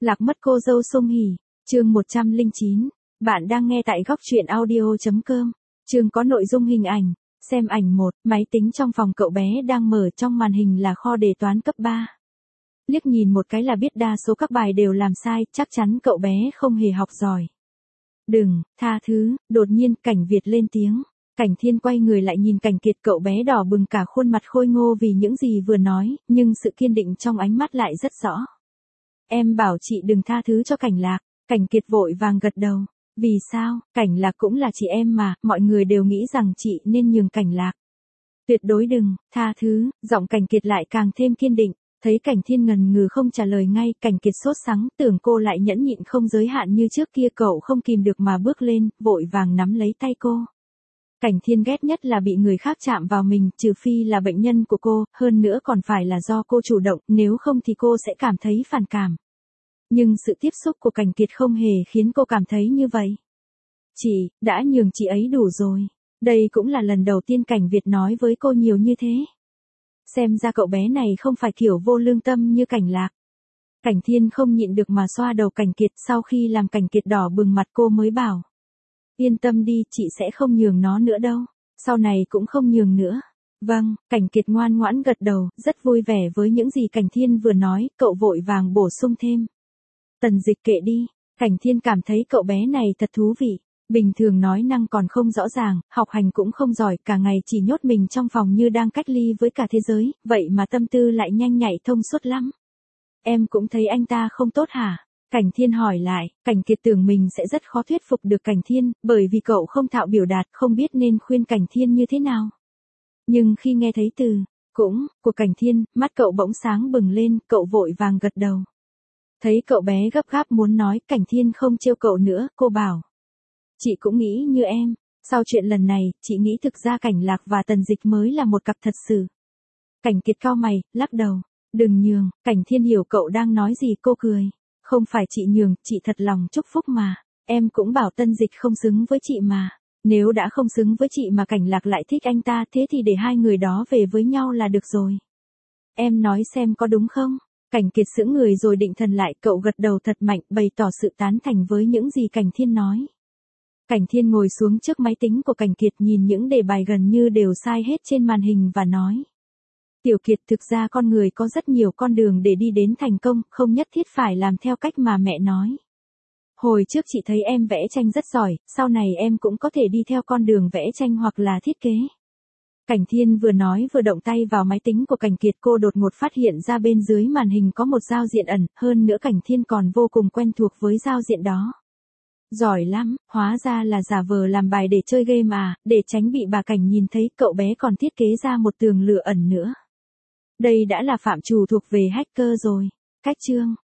Lạc mất cô dâu Song Hỷ, chương 109. Bạn đang nghe tại góc truyện audio.com. Chương có nội dung hình ảnh. Xem ảnh 1, máy tính trong phòng cậu bé đang mở, trong màn hình là kho đề toán cấp 3. Liếc nhìn một cái là biết đa số các bài đều làm sai, chắc chắn cậu bé không hề học giỏi. Đừng, tha thứ, đột nhiên Cảnh Việt lên tiếng. Cảnh Thiên quay người lại nhìn Cảnh Kiệt, cậu bé đỏ bừng cả khuôn mặt khôi ngô vì những gì vừa nói, nhưng sự kiên định trong ánh mắt lại rất rõ. Em bảo chị đừng tha thứ cho Cảnh Lạc. Cảnh Kiệt vội vàng gật đầu. Vì sao? Cảnh Lạc cũng là chị em mà, mọi người đều nghĩ rằng chị nên nhường Cảnh Lạc. Tuyệt đối đừng, tha thứ, giọng Cảnh Kiệt lại càng thêm kiên định. Thấy Cảnh Thiên ngần ngừ không trả lời ngay, Cảnh Kiệt sốt sắng, tưởng cô lại nhẫn nhịn không giới hạn như trước kia, cậu không kìm được mà bước lên, vội vàng nắm lấy tay cô. Cảnh Thiên ghét nhất là bị người khác chạm vào mình, trừ phi là bệnh nhân của cô, hơn nữa còn phải là do cô chủ động, nếu không thì cô sẽ cảm thấy phản cảm. Nhưng sự tiếp xúc của Cảnh Kiệt không hề khiến cô cảm thấy như vậy. Chị, đã nhường chị ấy đủ rồi. Đây cũng là lần đầu tiên Cảnh Việt nói với cô nhiều như thế. Xem ra cậu bé này không phải kiểu vô lương tâm như Cảnh Lạc. Cảnh Thiên không nhịn được mà xoa đầu Cảnh Kiệt, sau khi làm Cảnh Kiệt đỏ bừng mặt cô mới bảo. Yên tâm đi, chị sẽ không nhường nó nữa đâu. Sau này cũng không nhường nữa. Vâng, Cảnh Kiệt ngoan ngoãn gật đầu, rất vui vẻ với những gì Cảnh Thiên vừa nói, cậu vội vàng bổ sung thêm. Tần Dịch kệ đi. Cảnh Thiên cảm thấy cậu bé này thật thú vị. Bình thường nói năng còn không rõ ràng, học hành cũng không giỏi, cả ngày chỉ nhốt mình trong phòng như đang cách ly với cả thế giới, vậy mà tâm tư lại nhanh nhạy thông suốt lắm. Em cũng thấy anh ta không tốt hả? Cảnh Thiên hỏi lại. Cảnh Kiệt tưởng mình sẽ rất khó thuyết phục được Cảnh Thiên, bởi vì cậu không thạo biểu đạt, không biết nên khuyên Cảnh Thiên như thế nào. Nhưng khi nghe thấy từ cũng của Cảnh Thiên, mắt cậu bỗng sáng bừng lên, cậu vội vàng gật đầu. Thấy cậu bé gấp gáp muốn nói, Cảnh Thiên không trêu cậu nữa, cô bảo. Chị cũng nghĩ như em, sau chuyện lần này, chị nghĩ thực ra Cảnh Lạc và Tần Dịch mới là một cặp thật sự. Cảnh Kiệt cau mày, lắc đầu. Đừng nhường. Cảnh Thiên hiểu cậu đang nói gì, cô cười. Không phải chị nhường, chị thật lòng chúc phúc mà. Em cũng bảo Tân Dịch không xứng với chị mà. Nếu đã không xứng với chị mà Cảnh Lạc lại thích anh ta, thế thì để hai người đó về với nhau là được rồi. Em nói xem có đúng không? Cảnh Kiệt sững người rồi định thần lại, cậu gật đầu thật mạnh, bày tỏ sự tán thành với những gì Cảnh Thiên nói. Cảnh Thiên ngồi xuống trước máy tính của Cảnh Kiệt, nhìn những đề bài gần như đều sai hết trên màn hình và nói. Tiểu Kiệt, thực ra con người có rất nhiều con đường để đi đến thành công, không nhất thiết phải làm theo cách mà mẹ nói. Hồi trước chị thấy em vẽ tranh rất giỏi, sau này em cũng có thể đi theo con đường vẽ tranh hoặc là thiết kế. Cảnh Thiên vừa nói vừa động tay vào máy tính của Cảnh Kiệt, cô đột ngột phát hiện ra bên dưới màn hình có một giao diện ẩn, hơn nữa Cảnh Thiên còn vô cùng quen thuộc với giao diện đó. Giỏi lắm, hóa ra là giả vờ làm bài để chơi game à, để tránh bị bà Cảnh nhìn thấy, cậu bé còn thiết kế ra một tường lửa ẩn nữa. Đây đã là phạm trù thuộc về hacker rồi. Cách chương